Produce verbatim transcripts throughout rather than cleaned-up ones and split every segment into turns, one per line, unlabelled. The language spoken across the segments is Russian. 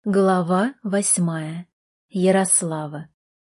Глава восьмая. Ярослава.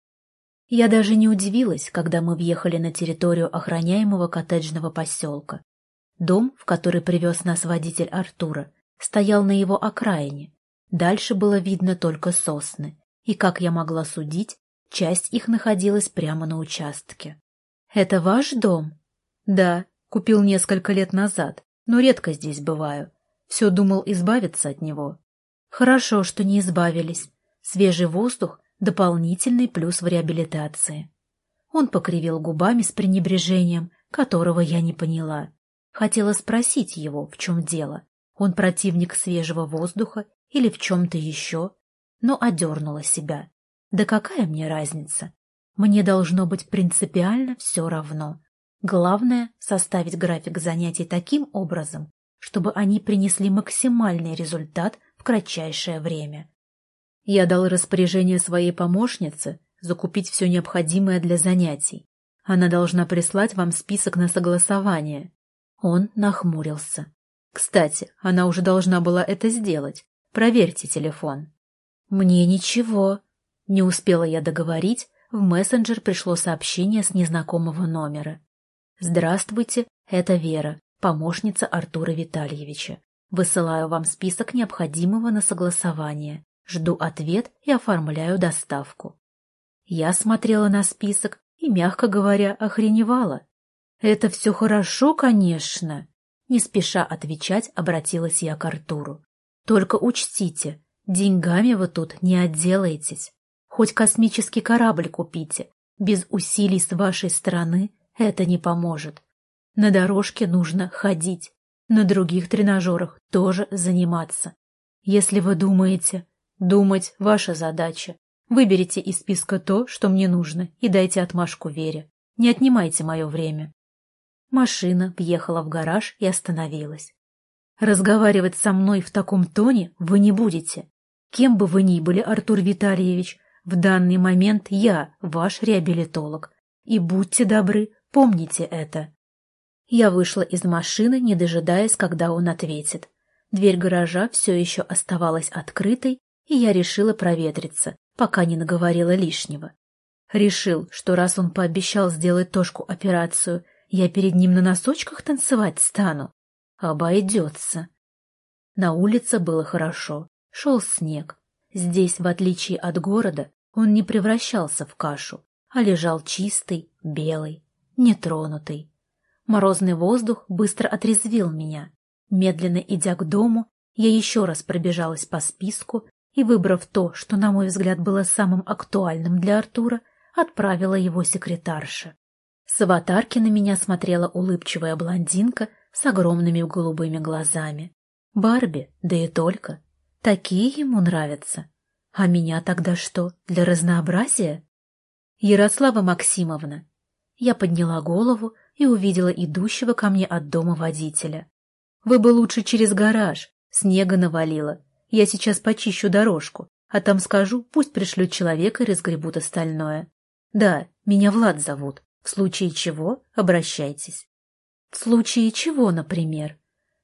Я даже не удивилась, когда мы въехали на территорию охраняемого коттеджного поселка. Дом, в который привез нас водитель Артура, стоял на его окраине. Дальше было видно только сосны, и, как я могла судить, часть их находилась прямо на участке. «Это ваш дом?» «Да, купил несколько лет назад, но редко здесь бываю. Все думал избавиться от него». «Хорошо, что не избавились. Свежий воздух — дополнительный плюс в реабилитации». Он покривил губами с пренебрежением, которого я не поняла. Хотела спросить его, в чем дело. Он противник свежего воздуха или в чем-то еще, но одернула себя. Да какая мне разница? Мне должно быть принципиально все равно. Главное — составить график занятий таким образом, чтобы они принесли максимальный результат в кратчайшее время. Я дал распоряжение своей помощнице закупить все необходимое для занятий. Она должна прислать вам список на согласование. Он нахмурился. Кстати, она уже должна была это сделать. Проверьте телефон. Мне ничего. Не успела я договорить, в мессенджер пришло сообщение с незнакомого номера. Здравствуйте, это Вера, помощница Артура Витальевича. Высылаю вам список необходимого на согласование. Жду ответ и оформляю доставку. Я смотрела на список и, мягко говоря, охреневала. Это все хорошо, конечно. Не спеша отвечать, обратилась я к Артуру. Только учтите, деньгами вы тут не отделаетесь. Хоть космический корабль купите. Без усилий с вашей стороны это не поможет. На дорожке нужно ходить. На других тренажерах тоже заниматься. Если вы думаете, думать — ваша задача. Выберите из списка то, что мне нужно, и дайте отмашку Вере. Не отнимайте мое время. Машина въехала в гараж и остановилась. Разговаривать со мной в таком тоне вы не будете. Кем бы вы ни были, Артур Витальевич, в данный момент я ваш реабилитолог. И будьте добры, помните это. Я вышла из машины, не дожидаясь, когда он ответит. Дверь гаража все еще оставалась открытой, и я решила проветриться, пока не наговорила лишнего. Решил, что раз он пообещал сделать Тошку операцию, я перед ним на носочках танцевать стану. Обойдется. На улице было хорошо, шел снег. Здесь, в отличие от города, он не превращался в кашу, а лежал чистый, белый, нетронутый. Морозный воздух быстро отрезвил меня. Медленно идя к дому, я еще раз пробежалась по списку и, выбрав то, что, на мой взгляд, было самым актуальным для Артура, отправила его секретарше. С аватарки на меня смотрела улыбчивая блондинка с огромными голубыми глазами. Барби, да и только. Такие ему нравятся. А меня тогда что, для разнообразия? Ярослава Максимовна. Я подняла голову и увидела идущего ко мне от дома водителя. Вы бы лучше через гараж, снега навалило. Я сейчас почищу дорожку, а там скажу, пусть пришлют человека и разгребут остальное. Да, меня Влад зовут, в случае чего обращайтесь. В случае чего, например?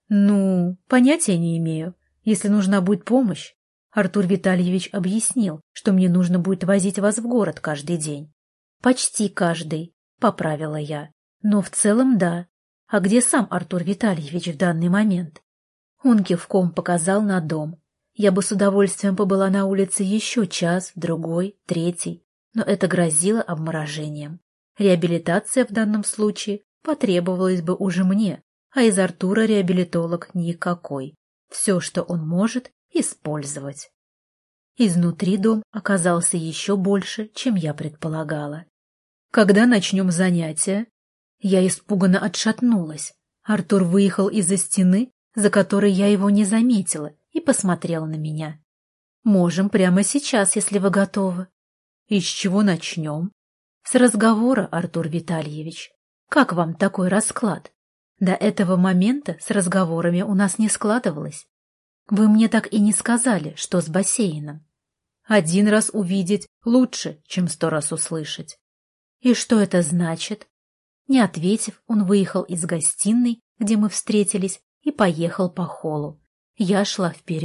Ну, понятия не имею. Если нужна будет помощь. Артур Витальевич объяснил, что мне нужно будет возить вас в город каждый день. Почти каждый, поправила я. Но в целом да. А где сам Артур Витальевич в данный момент? Он кивком показал на дом. Я бы с удовольствием побыла на улице еще час, другой, третий, но это грозило обморожением. Реабилитация в данном случае потребовалась бы уже мне, а из Артура реабилитолог никакой. Все, что он может, использовать. Изнутри дом оказался еще больше, чем я предполагала. «Когда начнем занятия?» Я испуганно отшатнулась. Артур выехал из-за стены, за которой я его не заметила, и посмотрел на меня. «Можем прямо сейчас, если вы готовы». «И с чего начнем?» «С разговора, Артур Витальевич. Как вам такой расклад? До этого момента с разговорами у нас не складывалось. Вы мне так и не сказали, что с бассейном. Один раз увидеть лучше, чем сто раз услышать». «И что это значит?» Не ответив, он выехал из гостиной, где мы встретились, и поехал по холлу. Я шла вперед,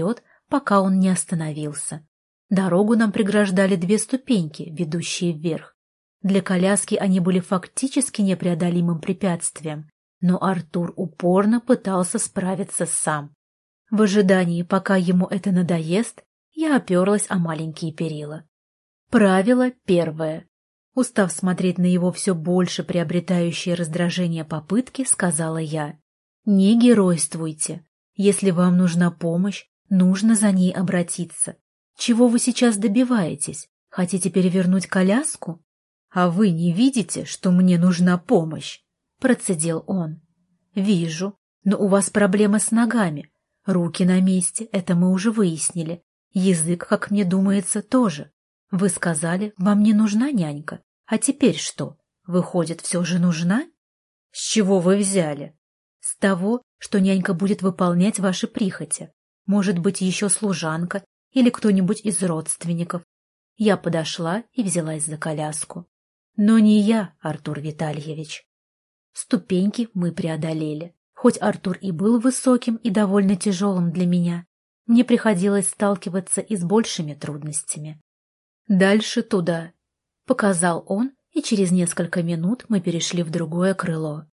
пока он не остановился. Дорогу нам преграждали две ступеньки, ведущие вверх. Для коляски они были фактически непреодолимым препятствием, но Артур упорно пытался справиться сам. В ожидании, пока ему это надоест, я оперлась о маленькие перила. Правило первое. Устав смотреть на его все больше приобретающее раздражение попытки, сказала я. Не геройствуйте. Если вам нужна помощь, нужно за ней обратиться. Чего вы сейчас добиваетесь? Хотите перевернуть коляску? А вы не видите, что мне нужна помощь? Процедил он. Вижу, но у вас проблемы с ногами. Руки на месте, это мы уже выяснили. Язык, как мне думается, тоже. Вы сказали, вам не нужна нянька. А теперь что? Выходит, все же нужна? С чего вы взяли? С того, что нянька будет выполнять ваши прихоти. Может быть, еще служанка или кто-нибудь из родственников. Я подошла и взялась за коляску. Но не я, Артур Витальевич. Ступеньки мы преодолели. Хоть Артур и был высоким и довольно тяжелым для меня, мне приходилось сталкиваться и с большими трудностями. «Дальше туда», — показал он, и через несколько минут мы перешли в другое крыло.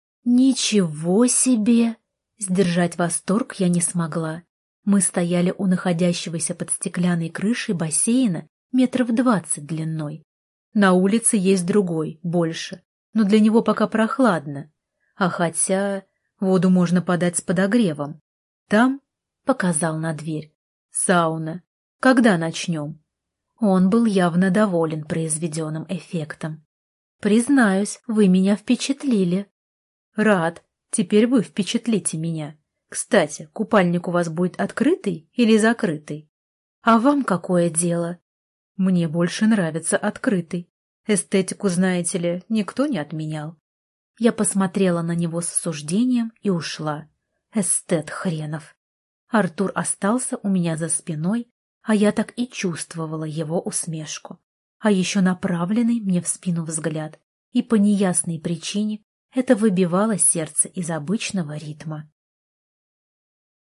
«Ничего себе!» Сдержать восторг я не смогла. Мы стояли у находящегося под стеклянной крышей бассейна метров двадцать длиной. На улице есть другой, больше, но для него пока прохладно. А хотя воду можно подать с подогревом. Там, — показал на дверь, — сауна. Когда начнем? Он был явно доволен произведенным эффектом. «Признаюсь, вы меня впечатлили». «Рад. Теперь вы впечатлите меня. Кстати, купальник у вас будет открытый или закрытый?» «А вам какое дело?» «Мне больше нравится открытый. Эстетику, знаете ли, никто не отменял». Я посмотрела на него с осуждением и ушла. Эстет хренов. Артур остался у меня за спиной, а я так и чувствовала его усмешку. А еще направленный мне в спину взгляд, и по неясной причине это выбивало сердце из обычного ритма.